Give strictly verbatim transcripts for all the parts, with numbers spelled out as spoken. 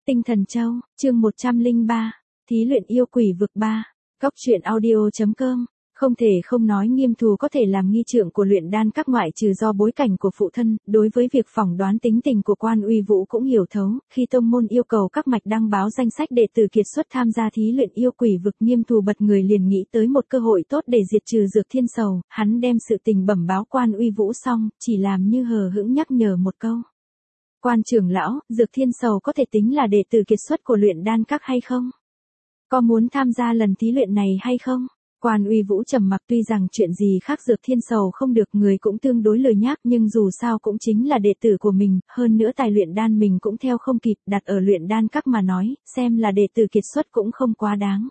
Tinh Thần Châu, chương một trăm lẻ ba, thí luyện yêu quỷ vực ba, Cóc truyện audio chấm com. Không thể không nói Nghiêm Thù có thể làm nghi trượng của luyện đan các ngoại trừ do bối cảnh của phụ thân, đối với việc phỏng đoán tính tình của Quan Uy Vũ cũng hiểu thấu, khi tông môn yêu cầu các mạch đăng báo danh sách đệ tử kiệt xuất tham gia thí luyện yêu quỷ vực, Nghiêm Thù bật người liền nghĩ tới một cơ hội tốt để diệt trừ Dược Thiên Sầu, hắn đem sự tình bẩm báo Quan Uy Vũ xong, chỉ làm như hờ hững nhắc nhở một câu. Quan trưởng lão, Dược Thiên Sầu có thể tính là đệ tử kiệt xuất của luyện đan các hay không? Có muốn tham gia lần thí luyện này hay không? Quan Uy Vũ trầm mặc, tuy rằng chuyện gì khác Dược Thiên Sầu không được, người cũng tương đối lười nhác, nhưng dù sao cũng chính là đệ tử của mình, hơn nữa tài luyện đan mình cũng theo không kịp, đặt ở luyện đan các mà nói, xem là đệ tử kiệt xuất cũng không quá đáng.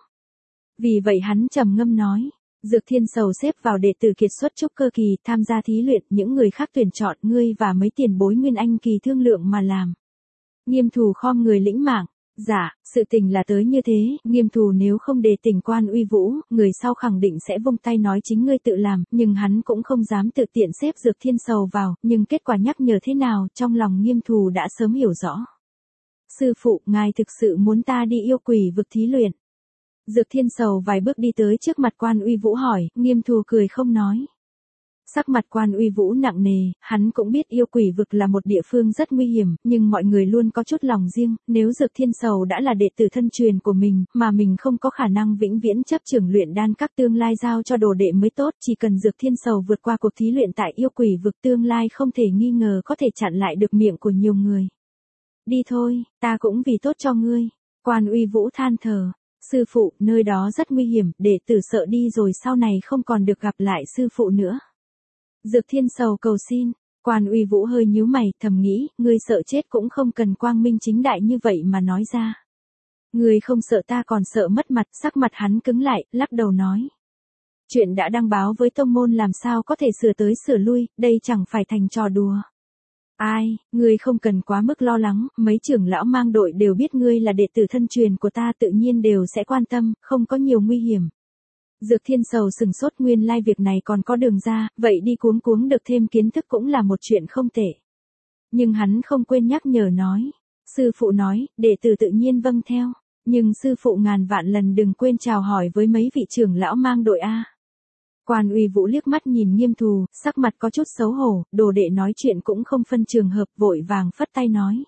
Vì vậy hắn trầm ngâm nói, Dược Thiên Sầu xếp vào đệ tử kiệt xuất trúc cơ kỳ, tham gia thí luyện, những người khác tuyển chọn, ngươi và mấy tiền bối Nguyên Anh kỳ thương lượng mà làm. Nghiêm Thù khom người lĩnh mạng. Dạ, sự tình là tới như thế, Nghiêm Thù nếu không đề tỉnh Quan Uy Vũ, người sau khẳng định sẽ vung tay nói chính ngươi tự làm, nhưng hắn cũng không dám tự tiện xếp Dược Thiên Sầu vào, nhưng kết quả nhắc nhở thế nào, trong lòng Nghiêm Thù đã sớm hiểu rõ. Sư phụ, ngài thực sự muốn ta đi yêu quỷ vực thí luyện? Dược Thiên Sầu vài bước đi tới trước mặt Quan Uy Vũ hỏi, Nghiêm Thù cười không nói. Sắc mặt Quan Uy Vũ nặng nề, hắn cũng biết yêu quỷ vực là một địa phương rất nguy hiểm, nhưng mọi người luôn có chút lòng riêng, nếu Dược Thiên Sầu đã là đệ tử thân truyền của mình, mà mình không có khả năng vĩnh viễn chấp trưởng luyện đan các, tương lai giao cho đồ đệ mới tốt, chỉ cần Dược Thiên Sầu vượt qua cuộc thí luyện tại yêu quỷ vực, tương lai không thể nghi ngờ có thể chặn lại được miệng của nhiều người. Đi thôi, ta cũng vì tốt cho ngươi. Quan Uy Vũ than thở, sư phụ, nơi đó rất nguy hiểm, đệ tử sợ đi rồi sau này không còn được gặp lại sư phụ nữa. Dược Thiên Sầu cầu xin. Quan Uy Vũ hơi nhíu mày, thầm nghĩ, ngươi sợ chết cũng không cần quang minh chính đại như vậy mà nói ra. Ngươi không sợ ta còn sợ mất mặt, sắc mặt hắn cứng lại, lắc đầu nói. Chuyện đã đăng báo với tông môn làm sao có thể sửa tới sửa lui, đây chẳng phải thành trò đùa. Ai, ngươi không cần quá mức lo lắng, mấy trưởng lão mang đội đều biết ngươi là đệ tử thân truyền của ta, tự nhiên đều sẽ quan tâm, không có nhiều nguy hiểm. Dược Thiên Sầu sừng sốt, nguyên lai việc này còn có đường ra, vậy đi cuống cuống được thêm kiến thức cũng là một chuyện không tệ. Nhưng hắn không quên nhắc nhở nói, sư phụ nói, đệ tử tự nhiên vâng theo, nhưng sư phụ ngàn vạn lần đừng quên chào hỏi với mấy vị trưởng lão mang đội a. Quan Uy Vũ liếc mắt nhìn Nghiêm Thù, sắc mặt có chút xấu hổ, đồ đệ nói chuyện cũng không phân trường hợp, vội vàng phất tay nói.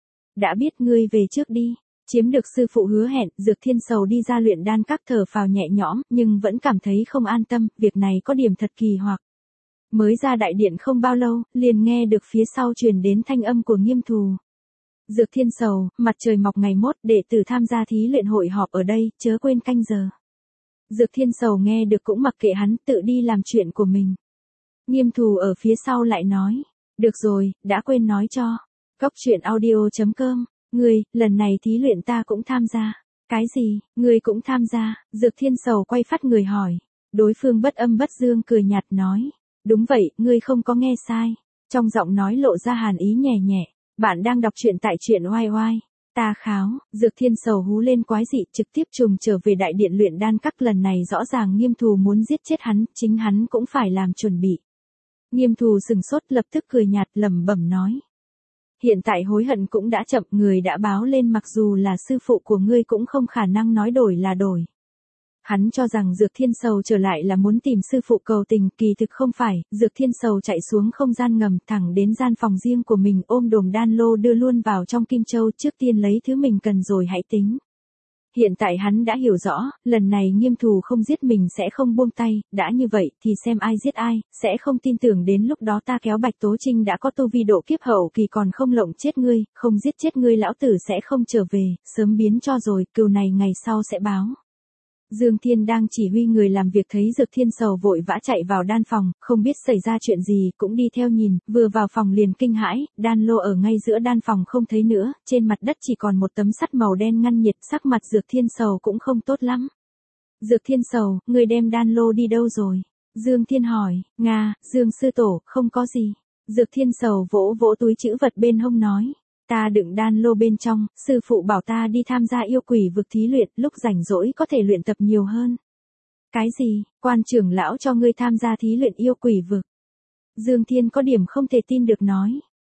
Đã biết, ngươi về trước đi. Chiếm được sư phụ hứa hẹn, Dược Thiên Sầu đi ra luyện đan các thở phào nhẹ nhõm, nhưng vẫn cảm thấy không an tâm, việc này có điểm thật kỳ hoặc. Mới ra đại điện không bao lâu, liền nghe được phía sau truyền đến thanh âm của Nghiêm Thù. Dược Thiên Sầu, mặt trời mọc ngày mốt, đệ tử tham gia thí luyện hội họp ở đây, chớ quên canh giờ. Dược Thiên Sầu nghe được cũng mặc kệ hắn, tự đi làm chuyện của mình. Nghiêm Thù ở phía sau lại nói, được rồi, đã quên nói cho. Cóc truyện audio chấm com. Ngươi, lần này thí luyện ta cũng tham gia. Cái gì, ngươi cũng tham gia? Dược Thiên Sầu quay phát người hỏi. Đối phương bất âm bất dương cười nhạt nói. Đúng vậy, ngươi không có nghe sai. Trong giọng nói lộ ra hàn ý nhẹ nhẹ. Bạn đang đọc truyện tại truyện oai oai. Ta kháo, Dược Thiên Sầu hú lên quái dị, trực tiếp trùng trở về đại điện luyện đan các, lần này rõ ràng Nghiêm Thù muốn giết chết hắn, chính hắn cũng phải làm chuẩn bị. Nghiêm Thù sừng sốt, lập tức cười nhạt lẩm bẩm nói. Hiện tại hối hận cũng đã chậm, người đã báo lên, mặc dù là sư phụ của ngươi cũng không khả năng nói đổi là đổi. Hắn cho rằng Dược Thiên Sầu trở lại là muốn tìm sư phụ cầu tình, kỳ thực không phải, Dược Thiên Sầu chạy xuống không gian ngầm, thẳng đến gian phòng riêng của mình, ôm đồm đan lô đưa luôn vào trong Kim Châu, trước tiên lấy thứ mình cần rồi hãy tính. Hiện tại hắn đã hiểu rõ, lần này Nghiêm Thù không giết mình sẽ không buông tay, đã như vậy thì xem ai giết ai, sẽ không tin tưởng đến lúc đó ta kéo Bạch Tố Trinh đã có tu vi độ kiếp hậu kỳ còn không lộng chết ngươi, không giết chết ngươi lão tử sẽ không trở về, sớm biến cho rồi, cừu này ngày sau sẽ báo. Dương Thiên đang chỉ huy người làm việc thấy Dược Thiên Sầu vội vã chạy vào đan phòng, không biết xảy ra chuyện gì, cũng đi theo nhìn, vừa vào phòng liền kinh hãi, đan lô ở ngay giữa đan phòng không thấy nữa, trên mặt đất chỉ còn một tấm sắt màu đen ngăn nhiệt, sắc mặt Dược Thiên Sầu cũng không tốt lắm. Dược Thiên Sầu, người đem đan lô đi đâu rồi? Dương Thiên hỏi. Nga, Dương sư tổ, không có gì. Dược Thiên Sầu vỗ vỗ túi trữ vật bên hông nói. Ta đựng đan lô bên trong, sư phụ bảo ta đi tham gia yêu quỷ vực thí luyện, lúc rảnh rỗi có thể luyện tập nhiều hơn. Cái gì, quan trưởng lão cho ngươi tham gia thí luyện yêu quỷ vực? Dương Thiên có điểm không thể tin được nói.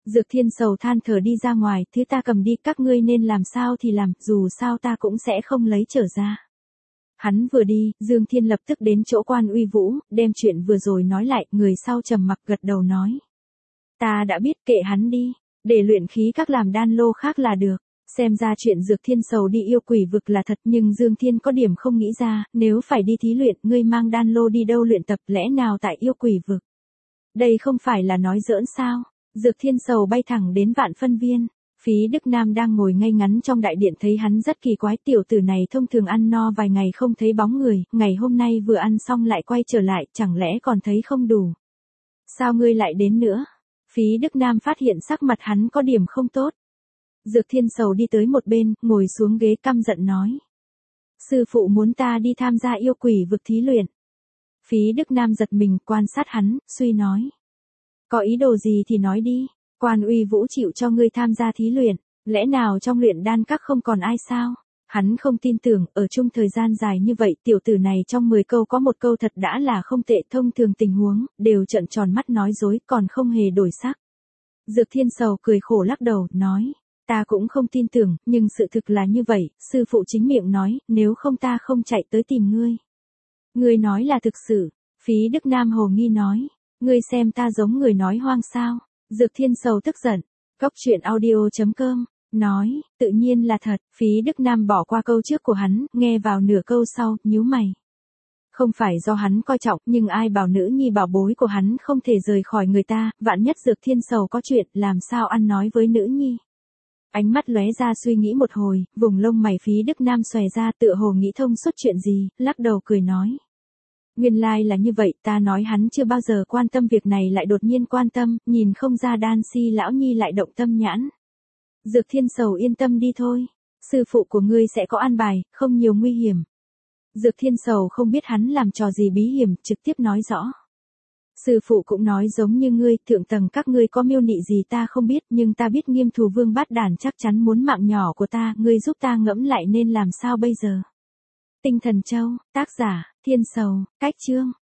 Dược Thiên Sầu than thở đi ra ngoài, thứ ta cầm đi, các ngươi nên làm sao thì làm, dù sao ta cũng sẽ không lấy trở ra. Hắn vừa đi, Dương Thiên lập tức đến chỗ Quan Uy Vũ, đem chuyện vừa rồi nói lại, người sau trầm mặc gật đầu nói. Ta đã biết, kệ hắn đi, để luyện khí các làm đan lô khác là được. Xem ra chuyện Dược Thiên Sầu đi yêu quỷ vực là thật, nhưng Dương Thiên có điểm không nghĩ ra, nếu phải đi thí luyện, ngươi mang đan lô đi đâu luyện tập, lẽ nào tại yêu quỷ vực? Đây không phải là nói giỡn sao? Dược Thiên Sầu bay thẳng đến Vạn Phân Viên. Phí Đức Nam đang ngồi ngây ngắn trong đại điện thấy hắn rất kỳ quái, tiểu tử này thông thường ăn no vài ngày không thấy bóng người, ngày hôm nay vừa ăn xong lại quay trở lại, chẳng lẽ còn thấy không đủ? Sao ngươi lại đến nữa? Phí Đức Nam phát hiện sắc mặt hắn có điểm không tốt. Dược Thiên Sầu đi tới một bên, ngồi xuống ghế căm giận nói. Sư phụ muốn ta đi tham gia yêu quỷ vực thí luyện. Phí Đức Nam giật mình, quan sát hắn, suy nói. Có ý đồ gì thì nói đi, Quan Uy Vũ chịu cho ngươi tham gia thí luyện, lẽ nào trong luyện đan các không còn ai sao? Hắn không tin tưởng, ở chung thời gian dài như vậy, tiểu tử này trong mười câu có một câu thật đã là không tệ, thông thường tình huống, đều trợn tròn mắt nói dối, còn không hề đổi sắc. Dược Thiên Sầu cười khổ lắc đầu, nói. Ta cũng không tin tưởng, nhưng sự thực là như vậy, sư phụ chính miệng nói, nếu không ta không chạy tới tìm ngươi. Ngươi nói là thực sự, Phí Đức Nam hồ nghi nói, ngươi xem ta giống người nói hoang sao? Dược Thiên Sầu tức giận, Cốc Truyện Audio chấm com, nói, tự nhiên là thật, Phí Đức Nam bỏ qua câu trước của hắn, nghe vào nửa câu sau, nhíu mày. Không phải do hắn coi trọng, nhưng ai bảo nữ nhi bảo bối của hắn không thể rời khỏi người ta, vạn nhất Dược Thiên Sầu có chuyện, làm sao ăn nói với nữ nhi. Ánh mắt lóe ra suy nghĩ một hồi, vùng lông mày Phí Đức Nam xòe ra tựa hồ nghĩ thông suốt chuyện gì, lắc đầu cười nói. Nguyên lai là như vậy, ta nói hắn chưa bao giờ quan tâm việc này lại đột nhiên quan tâm, nhìn không ra đan si lão nhi lại động tâm nhãn. Dược Thiên Sầu yên tâm đi thôi, sư phụ của ngươi sẽ có an bài, không nhiều nguy hiểm. Dược Thiên Sầu không biết hắn làm trò gì bí hiểm, trực tiếp nói rõ. Sư phụ cũng nói giống như ngươi, thượng tầng các ngươi có miêu nị gì ta không biết, nhưng ta biết Nghiêm Thù Vương Bát Đản chắc chắn muốn mạng nhỏ của ta, ngươi giúp ta ngẫm lại nên làm sao bây giờ. Tinh Thần Châu, tác giả, Thiên Sầu, cách chương.